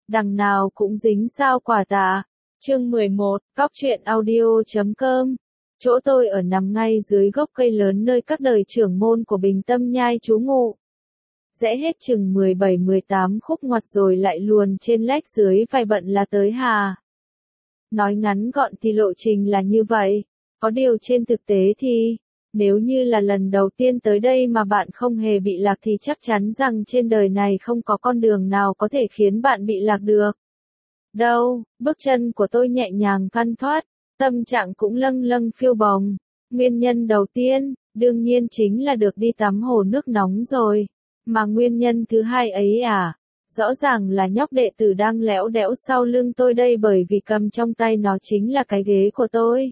đằng nào cũng dính sao quả tạ. Chương 11, Cóc truyện audio.com. Chỗ tôi ở nằm ngay dưới gốc cây lớn nơi các đời trưởng môn của Bình Tâm Nhai trú ngụ. Rẽ hết chừng 17-18 khúc ngoặt rồi lại luồn trên lách dưới vài bận là tới Hà. Nói ngắn gọn thì lộ trình là như vậy, có điều trên thực tế thì, nếu như là lần đầu tiên tới đây mà bạn không hề bị lạc thì chắc chắn rằng trên đời này không có con đường nào có thể khiến bạn bị lạc được. Đâu, bước chân của tôi nhẹ nhàng thoăn thoắt, tâm trạng cũng lâng lâng phiêu bồng. Nguyên nhân đầu tiên, đương nhiên chính là được đi tắm hồ nước nóng rồi. Mà nguyên nhân thứ hai ấy rõ ràng là nhóc đệ tử đang lẽo đẽo sau lưng tôi đây bởi vì cầm trong tay nó chính là cái ghế của tôi.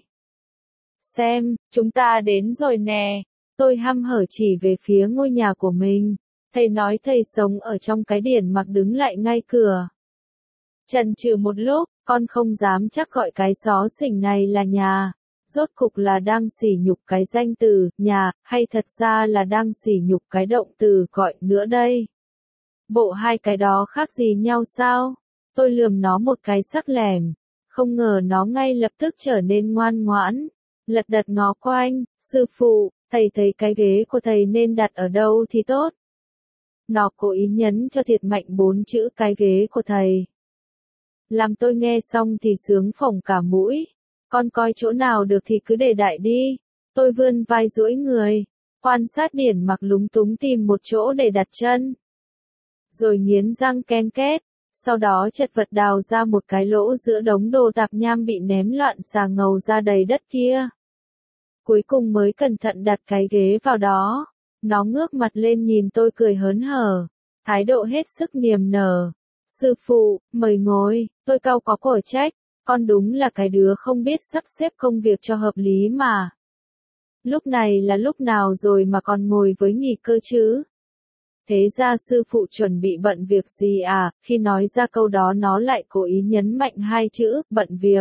Xem, chúng ta đến rồi nè. Tôi hăm hở chỉ về phía ngôi nhà của mình. Thầy nói thầy sống ở trong cái điển mặc đứng lại ngay cửa. Chần chừ một lúc, con không dám chắc gọi cái xó xỉnh này là nhà. Rốt cục là đang sỉ nhục cái danh từ nhà, hay thật ra là đang sỉ nhục cái động từ gọi nữa đây? Bộ hai cái đó khác gì nhau sao? Tôi lườm nó một cái sắc lẻm. Không ngờ nó ngay lập tức trở nên ngoan ngoãn. Lật đật ngó quanh, sư phụ, thầy thấy cái ghế của thầy nên đặt ở đâu thì tốt. Nó cố ý nhấn cho thiệt mạnh 4 chữ cái ghế của thầy. Làm tôi nghe xong thì sướng phồng cả mũi. Con coi chỗ nào được thì cứ để đại đi. Tôi vươn vai duỗi người, quan sát điển mặc lúng túng tìm một chỗ để đặt chân. Rồi nghiến răng ken két, sau đó chật vật đào ra một cái lỗ giữa đống đồ tạp nham bị ném loạn xà ngầu ra đầy đất kia. Cuối cùng mới cẩn thận đặt cái ghế vào đó. Nó ngước mặt lên nhìn tôi cười hớn hở, thái độ hết sức niềm nở. Sư phụ, mời ngồi, tôi cau có cổ trách, con đúng là cái đứa không biết sắp xếp công việc cho hợp lý mà. Lúc này là lúc nào rồi mà còn ngồi với nghỉ cơ chứ? Thế ra sư phụ chuẩn bị bận việc gì à? Khi nói ra câu đó nó lại cố ý nhấn mạnh hai chữ, bận việc.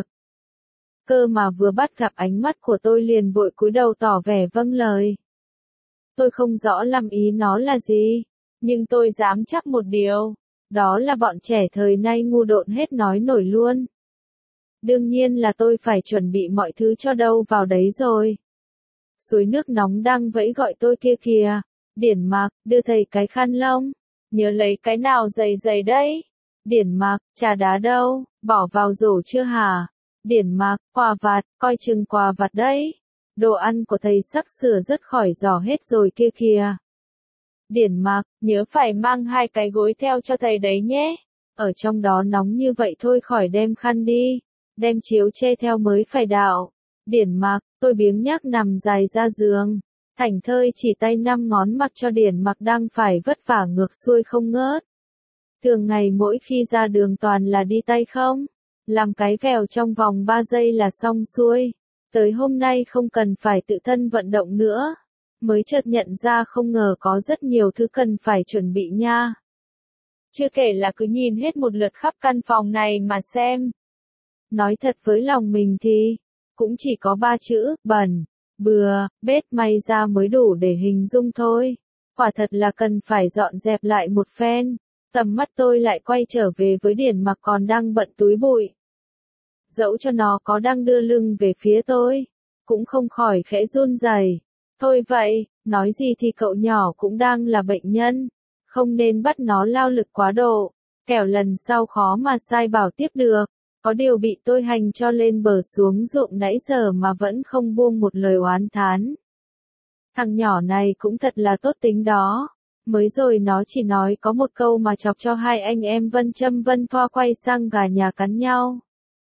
Cơ mà vừa bắt gặp ánh mắt của tôi liền vội cúi đầu tỏ vẻ vâng lời. Tôi không rõ lắm ý nó là gì, nhưng tôi dám chắc một điều, đó là bọn trẻ thời nay ngu độn hết nói nổi luôn. Đương nhiên là tôi phải chuẩn bị mọi thứ cho đâu vào đấy rồi. Suối nước nóng đang vẫy gọi tôi kia kìa. Điển Mạc, đưa thầy cái khăn lông. Nhớ lấy cái nào dày dày đấy. Điển Mạc, trà đá đâu, bỏ vào rổ chưa hả? Điển Mạc, quà vặt, coi chừng quà vặt đấy. Đồ ăn của thầy sắp sửa rớt khỏi giỏ hết rồi kia kìa. Điển Mạc, nhớ phải mang 2 cái gối theo cho thầy đấy nhé. Ở trong đó nóng như vậy thôi khỏi đem khăn đi. Đem chiếu che theo mới phải đạo. Điển Mạc, tôi biếng nhác nằm dài ra giường. Thảnh thơi chỉ tay 5 ngón mặc cho Điển Mạc đang phải vất vả ngược xuôi không ngớt. Thường ngày mỗi khi ra đường toàn là đi tay không. Làm cái vèo trong vòng 3 giây là xong xuôi. Tới hôm nay không cần phải tự thân vận động nữa. Mới chợt nhận ra không ngờ có rất nhiều thứ cần phải chuẩn bị nha. Chưa kể là cứ nhìn hết một lượt khắp căn phòng này mà xem. Nói thật với lòng mình thì, cũng chỉ có 3 chữ, bẩn, bừa, bết may ra mới đủ để hình dung thôi. Quả thật là cần phải dọn dẹp lại một phen. Tầm mắt tôi lại quay trở về với Điển Mặc còn đang bận túi bụi. Dẫu cho nó có đang đưa lưng về phía tôi, cũng không khỏi khẽ run rẩy. Thôi vậy, nói gì thì cậu nhỏ cũng đang là bệnh nhân. Không nên bắt nó lao lực quá độ, kẻo lần sau khó mà sai bảo tiếp được. Có điều bị tôi hành cho lên bờ xuống ruộng nãy giờ mà vẫn không buông một lời oán thán. Thằng nhỏ này cũng thật là tốt tính đó. Mới rồi nó chỉ nói có một câu mà chọc cho hai anh em Vân Châm Vân Thoa quay sang gà nhà cắn nhau.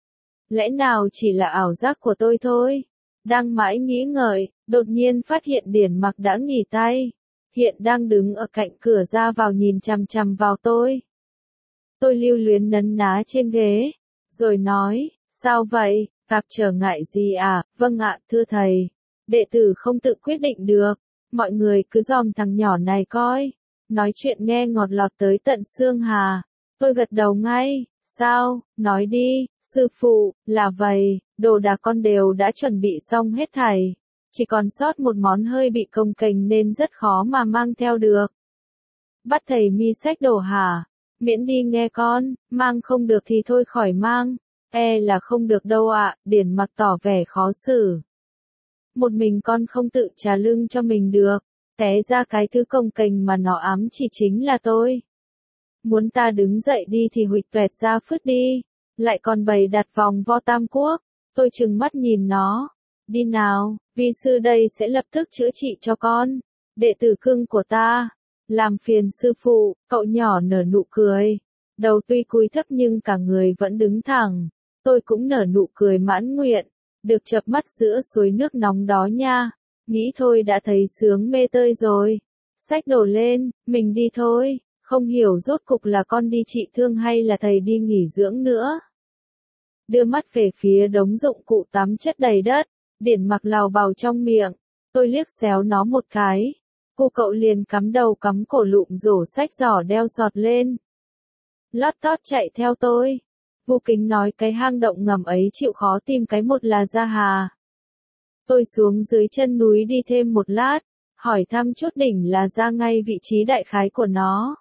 Lẽ nào chỉ là ảo giác của tôi thôi? Đang mãi nghĩ ngợi, đột nhiên phát hiện Điển Mặc đã nghỉ tay. Hiện đang đứng ở cạnh cửa ra vào nhìn chằm chằm vào tôi. Tôi lưu luyến nấn ná trên ghế. Rồi nói, sao vậy, gặp trở ngại gì à? Vâng ạ, thưa thầy. Đệ tử không tự quyết định được. Mọi người cứ dòm thằng nhỏ này coi. Nói chuyện nghe ngọt lọt tới tận xương hà. Tôi gật đầu ngay. Sao, nói đi, sư phụ, là vậy, đồ đạc con đều đã chuẩn bị xong hết thảy. Chỉ còn sót một món hơi bị cồng kềnh nên rất khó mà mang theo được. Bắt thầy mi xách đồ hả? Miễn đi nghe con, mang không được thì thôi khỏi mang. Là không được đâu ạ, Điển Mặc tỏ vẻ khó xử. Một mình con không tự trả lưng cho mình được, té ra cái thứ cồng kềnh mà nó ám chỉ chính là tôi. Muốn ta đứng dậy đi thì huỵch toẹt ra phứt đi, lại còn bày đặt vòng vo tam quốc. Tôi trừng mắt nhìn nó. Đi nào, vi sư đây sẽ lập tức chữa trị cho con. Đệ tử cưng của ta. Làm phiền sư phụ, cậu nhỏ nở nụ cười. Đầu tuy cúi thấp nhưng cả người vẫn đứng thẳng. Tôi cũng nở nụ cười mãn nguyện. Được chợp mắt giữa suối nước nóng đó nha. Nghĩ thôi đã thấy sướng mê tơi rồi. Xách đồ lên, mình đi thôi. Không hiểu rốt cục là con đi trị thương hay là thầy đi nghỉ dưỡng nữa. Đưa mắt về phía đống dụng cụ tắm chất đầy đất. Điển Mặc lào bào trong miệng. Tôi liếc xéo nó một cái. Cô cậu liền cắm đầu cắm cổ lụm rổ xách giỏ đeo giọt lên. Lót tót chạy theo tôi. Vu Kính nói cái hang động ngầm ấy chịu khó tìm cái một là ra hà. Tôi xuống dưới chân núi đi thêm một lát, hỏi thăm chút đỉnh là ra ngay vị trí đại khái của nó.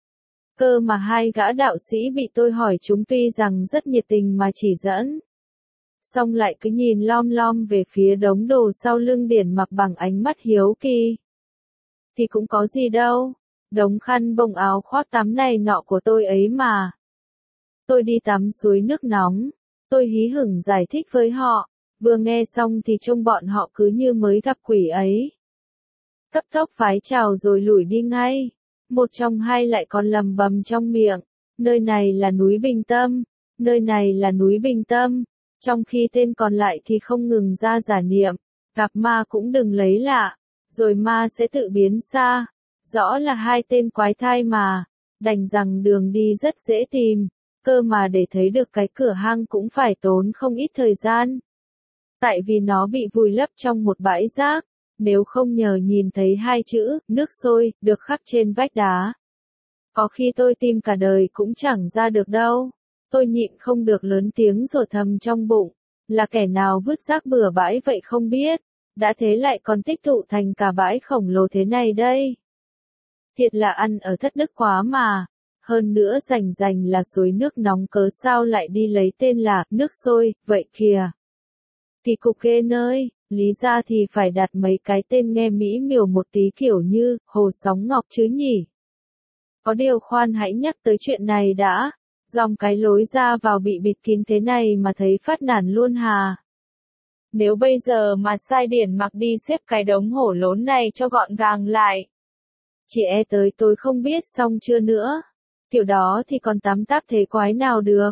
Cơ mà hai gã đạo sĩ bị tôi hỏi chúng tuy rằng rất nhiệt tình mà chỉ dẫn. Xong lại cứ nhìn lom lom về phía đống đồ sau lưng Điển Mặc bằng ánh mắt hiếu kỳ. Thì cũng có gì đâu, đống khăn bông áo khoác tắm này nọ của tôi ấy mà. Tôi đi tắm suối nước nóng, tôi hí hửng giải thích với họ, vừa nghe xong thì trông bọn họ cứ như mới gặp quỷ ấy. Cấp tốc vái chào rồi lủi đi ngay, một trong hai lại còn lầm bầm trong miệng, nơi này là núi Bình Tâm, nơi này là núi Bình Tâm, trong khi tên còn lại thì không ngừng ra giả niệm, gặp ma cũng đừng lấy lạ, rồi ma sẽ tự biến xa, rõ là hai tên quái thai mà, đành rằng đường đi rất dễ tìm. Cơ mà để thấy được cái cửa hang cũng phải tốn không ít thời gian. Tại vì nó bị vùi lấp trong một bãi rác, nếu không nhờ nhìn thấy hai chữ, nước sôi, được khắc trên vách đá. Có khi tôi tìm cả đời cũng chẳng ra được đâu. Tôi nhịn không được lớn tiếng rồi thầm trong bụng, là kẻ nào vứt rác bừa bãi vậy không biết, đã thế lại còn tích tụ thành cả bãi khổng lồ thế này đây. Thiệt là ăn ở thất đức quá mà. Hơn nữa rành là suối nước nóng cớ sao lại đi lấy tên là nước sôi, vậy kìa. Thì cục ghê nơi, lý ra thì phải đặt mấy cái tên nghe mỹ miều một tí kiểu như, hồ sóng ngọc chứ nhỉ. Có điều khoan hãy nhắc tới chuyện này đã, dòng cái lối ra vào bị bịt kín thế này mà thấy phát nản luôn hà. Nếu bây giờ mà sai Điển Mặc đi xếp cái đống hổ lốn này cho gọn gàng lại. Chỉ tới tôi không biết xong chưa nữa. Kiểu đó thì còn tắm táp thế quái nào được.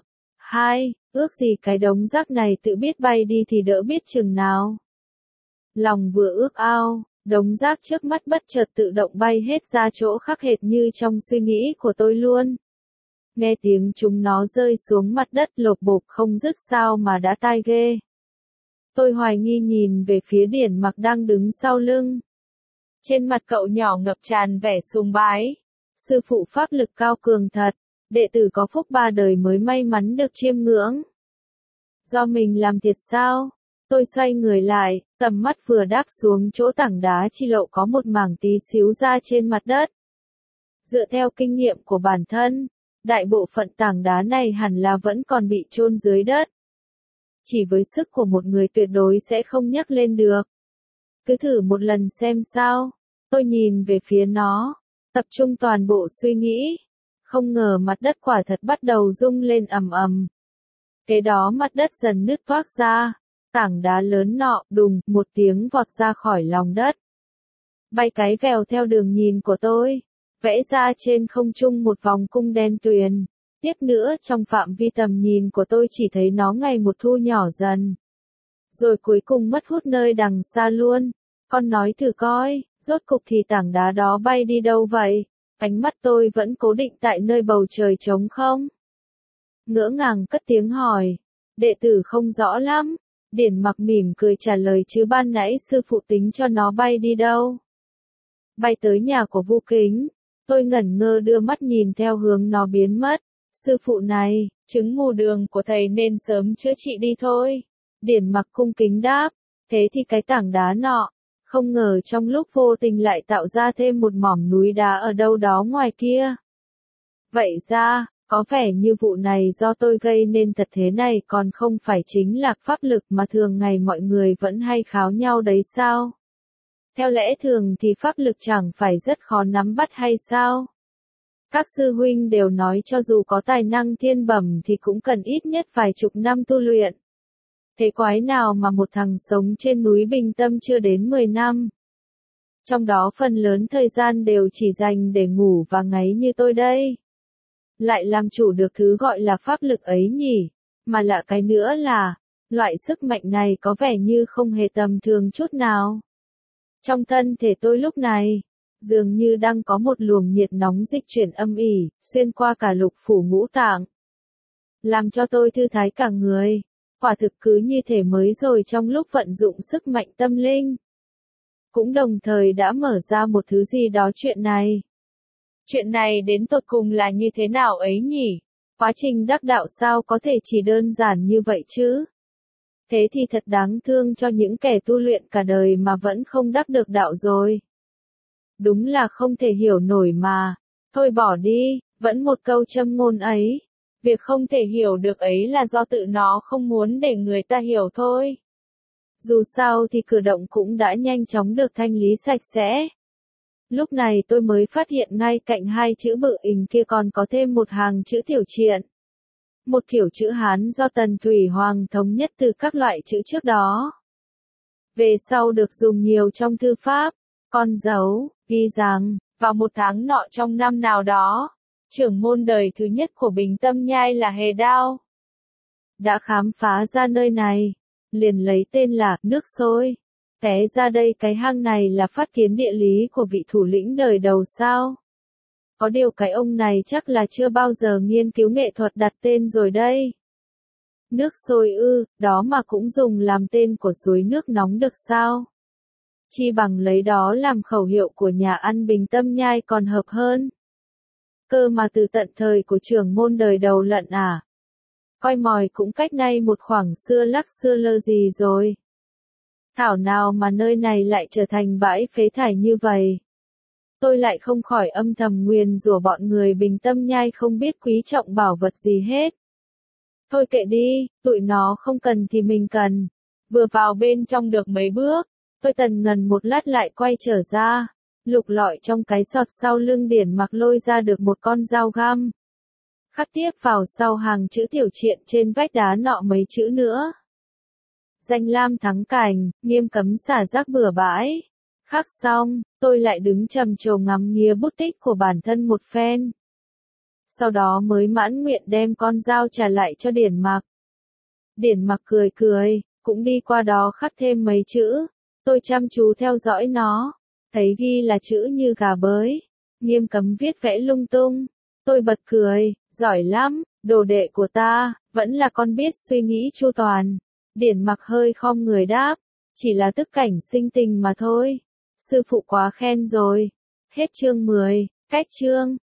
Ước gì cái đống rác này tự biết bay đi thì đỡ biết chừng nào. Lòng vừa ước ao, đống rác trước mắt bất chợt tự động bay hết ra chỗ khác hệt như trong suy nghĩ của tôi luôn. Nghe tiếng chúng nó rơi xuống mặt đất lộp bộp không dứt sao mà đã tai ghê. Tôi hoài nghi nhìn về phía Điển Mặc đang đứng sau lưng. Trên mặt cậu nhỏ ngập tràn vẻ sùng bái. Sư phụ pháp lực cao cường thật, đệ tử có phúc ba đời mới may mắn được chiêm ngưỡng. Do mình làm thiệt sao? Tôi xoay người lại, tầm mắt vừa đáp xuống chỗ tảng đá chi lộ có một mảng tí xíu ra trên mặt đất. Dựa theo kinh nghiệm của bản thân, đại bộ phận tảng đá này hẳn là vẫn còn bị chôn dưới đất. Chỉ với sức của một người tuyệt đối sẽ không nhấc lên được. Cứ thử một lần xem sao. Tôi nhìn về phía nó, tập trung toàn bộ suy nghĩ. Không ngờ mặt đất quả thật bắt đầu rung lên ầm ầm. Kế đó mặt đất dần nứt toác ra, tảng đá lớn nọ đùng một tiếng vọt ra khỏi lòng đất. Bay cái vèo theo đường nhìn của tôi, vẽ ra trên không trung một vòng cung đen tuyền. Tiếp nữa trong phạm vi tầm nhìn của tôi chỉ thấy nó ngày một thu nhỏ dần. Rồi cuối cùng mất hút nơi đằng xa luôn. Con nói thử coi, rốt cục thì tảng đá đó bay đi đâu vậy? Ánh mắt tôi vẫn cố định tại nơi bầu trời trống không. Ngỡ ngàng cất tiếng hỏi. Đệ tử không rõ lắm. Điển Mặc mỉm cười trả lời chứ ban nãy sư phụ tính cho nó bay đi đâu. Bay tới nhà của Vu Kính. Tôi ngẩn ngơ đưa mắt nhìn theo hướng nó biến mất. Sư phụ này, chứng mù đường của thầy nên sớm chữa trị đi thôi. Điển Mặc cung kính đáp. Thế thì cái tảng đá nọ. Không ngờ trong lúc vô tình lại tạo ra thêm một mỏm núi đá ở đâu đó ngoài kia. Vậy ra, có vẻ như vụ này do tôi gây nên thật thế này còn không phải chính là pháp lực mà thường ngày mọi người vẫn hay kháo nhau đấy sao? Theo lẽ thường thì pháp lực chẳng phải rất khó nắm bắt hay sao? Các sư huynh đều nói cho dù có tài năng thiên bẩm thì cũng cần ít nhất vài chục năm tu luyện. Thế quái nào mà một thằng sống trên núi Bình Tâm chưa đến 10 năm. Trong đó phần lớn thời gian đều chỉ dành để ngủ và ngáy như tôi đây. Lại làm chủ được thứ gọi là pháp lực ấy nhỉ, mà lạ cái nữa là, loại sức mạnh này có vẻ như không hề tầm thường chút nào. Trong thân thể tôi lúc này, dường như đang có một luồng nhiệt nóng dịch chuyển âm ỉ, xuyên qua cả lục phủ ngũ tạng. Làm cho tôi thư thái cả người, quả thực cứ như thể mới rồi trong lúc vận dụng sức mạnh tâm linh. Cũng đồng thời đã mở ra một thứ gì đó chuyện này. Chuyện này đến tột cùng là như thế nào ấy nhỉ? Quá trình đắc đạo sao có thể chỉ đơn giản như vậy chứ? Thế thì thật đáng thương cho những kẻ tu luyện cả đời mà vẫn không đắc được đạo rồi. Đúng là không thể hiểu nổi mà. Thôi bỏ đi, vẫn một câu châm ngôn ấy. Việc không thể hiểu được ấy là do tự nó không muốn để người ta hiểu thôi. Dù sao thì cử động cũng đã nhanh chóng được thanh lý sạch sẽ. Lúc này tôi mới phát hiện ngay cạnh hai chữ bự ình kia còn có thêm một hàng chữ tiểu triện. Một kiểu chữ Hán do Tần Thủy Hoàng thống nhất từ các loại chữ trước đó. Về sau được dùng nhiều trong thư pháp, con dấu, ghi rằng, vào một tháng nọ trong năm nào đó, trưởng môn đời thứ nhất của Bình Tâm Nhai là Hề Đao. Đã khám phá ra nơi này, liền lấy tên là nước sôi. Té ra đây cái hang này là phát kiến địa lý của vị thủ lĩnh đời đầu sao? Có điều cái ông này chắc là chưa bao giờ nghiên cứu nghệ thuật đặt tên rồi đây. Nước sôi ư, đó mà cũng dùng làm tên của suối nước nóng được sao? Chi bằng lấy đó làm khẩu hiệu của nhà ăn Bình Tâm Nhai còn hợp hơn. Cơ mà từ tận thời của trưởng môn đời đầu lận à? Coi mòi cũng cách nay một khoảng xưa lắc xưa lơ gì rồi. Thảo nào mà nơi này lại trở thành bãi phế thải như vậy. Tôi lại không khỏi âm thầm nguyền rủa bọn người Bình Tâm Nhai không biết quý trọng bảo vật gì hết. Thôi kệ đi, tụi nó không cần thì mình cần. Vừa vào bên trong được mấy bước, tôi tần ngần một lát lại quay trở ra, lục lọi trong cái sọt sau lưng Điển Mặc lôi ra được một con dao găm. Khắc tiếp vào sau hàng chữ tiểu triện trên vách đá nọ mấy chữ nữa. Danh lam thắng cảnh, nghiêm cấm xả rác bừa bãi. Khắc xong, tôi lại đứng trầm trồ ngắm nghía bút tích của bản thân một phen. Sau đó mới mãn nguyện đem con dao trả lại cho Điển Mặc. Điển Mặc cười cười, cũng đi qua đó khắc thêm mấy chữ. Tôi chăm chú theo dõi nó, thấy ghi là chữ như gà bới, nghiêm cấm viết vẽ lung tung. Tôi bật cười, giỏi lắm, đồ đệ của ta, vẫn là con biết suy nghĩ chu toàn. Điển Mặc hơi khom người đáp, chỉ là tức cảnh sinh tình mà thôi. Sư phụ quá khen rồi. Hết chương 10, cách chương.